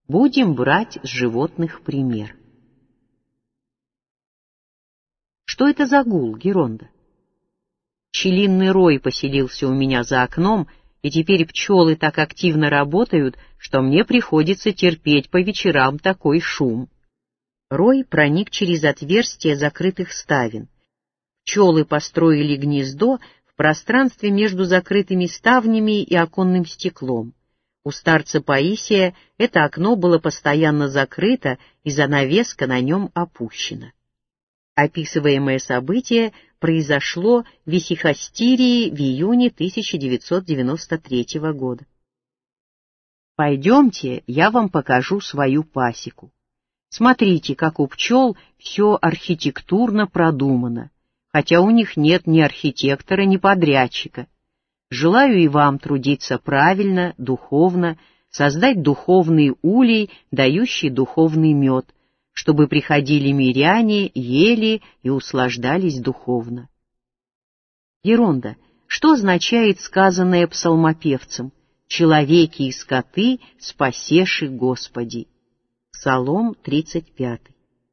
Будем брать с животных пример. Что это за гул, Геронда? Пчелиный рой поселился у меня за окном, и теперь пчелы так активно работают, что мне приходится терпеть по вечерам такой шум. Рой проник через отверстия закрытых ставен. Пчелы построили гнездо в пространстве между закрытыми ставнями и оконным стеклом. У старца Паисия это окно было постоянно закрыто, и занавеска на нем опущена. Описываемое событие произошло в Исихастирии в июне 1993 года. Пойдемте, я вам покажу свою пасеку. Смотрите, как у пчел все архитектурно продумано, хотя у них нет ни архитектора, ни подрядчика. Желаю и вам трудиться правильно, духовно, создать духовный улей, дающий духовный мед, чтобы приходили миряне, ели и услаждались духовно. Геронда, что означает сказанное псалмопевцем «Человеки и скоты, спасеши Господи»? Псалом 35.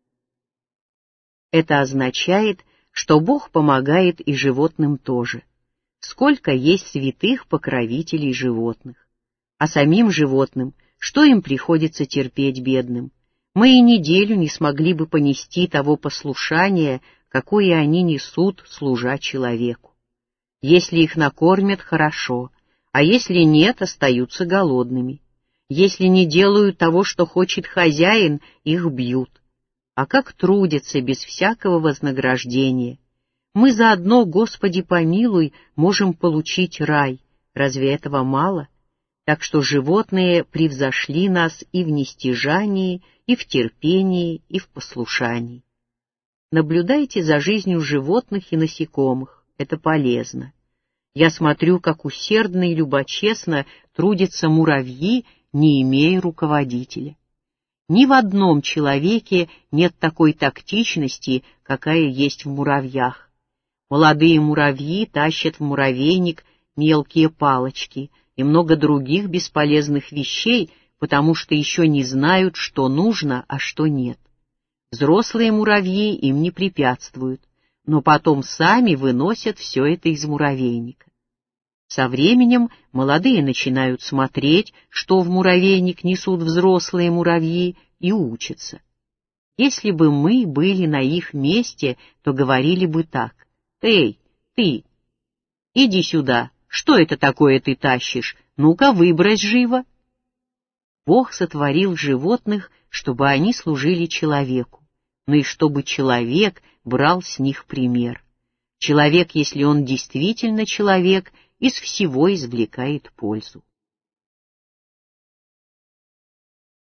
Это означает, что Бог помогает и животным тоже. Сколько есть святых покровителей животных. А самим животным, что им приходится терпеть бедным? Мы и неделю не смогли бы понести того послушания, какое они несут, служа человеку. Если их накормят, хорошо, а если нет, остаются голодными. Если не делают того, что хочет хозяин, их бьют. А как трудятся без всякого вознаграждения? Мы заодно, Господи помилуй, можем получить рай. Разве этого мало? Так что животные превзошли нас и в нестяжании, и в терпении, и в послушании. Наблюдайте за жизнью животных и насекомых, это полезно. Я смотрю, как усердно и любочестно трудятся муравьи, не имея руководителя. Ни в одном человеке нет такой тактичности, какая есть в муравьях. Молодые муравьи тащат в муравейник мелкие палочки и много других бесполезных вещей, потому что еще не знают, что нужно, а что нет. Взрослые муравьи им не препятствуют, но потом сами выносят все это из муравейника. Со временем молодые начинают смотреть, что в муравейник несут взрослые муравьи, и учатся. Если бы мы были на их месте, то говорили бы так: «Эй, ты, иди сюда, что это такое ты тащишь? Ну-ка, выбрось живо». Бог сотворил животных, чтобы они служили человеку, но и чтобы человек брал с них пример. Человек, если он действительно человек, из всего извлекает пользу.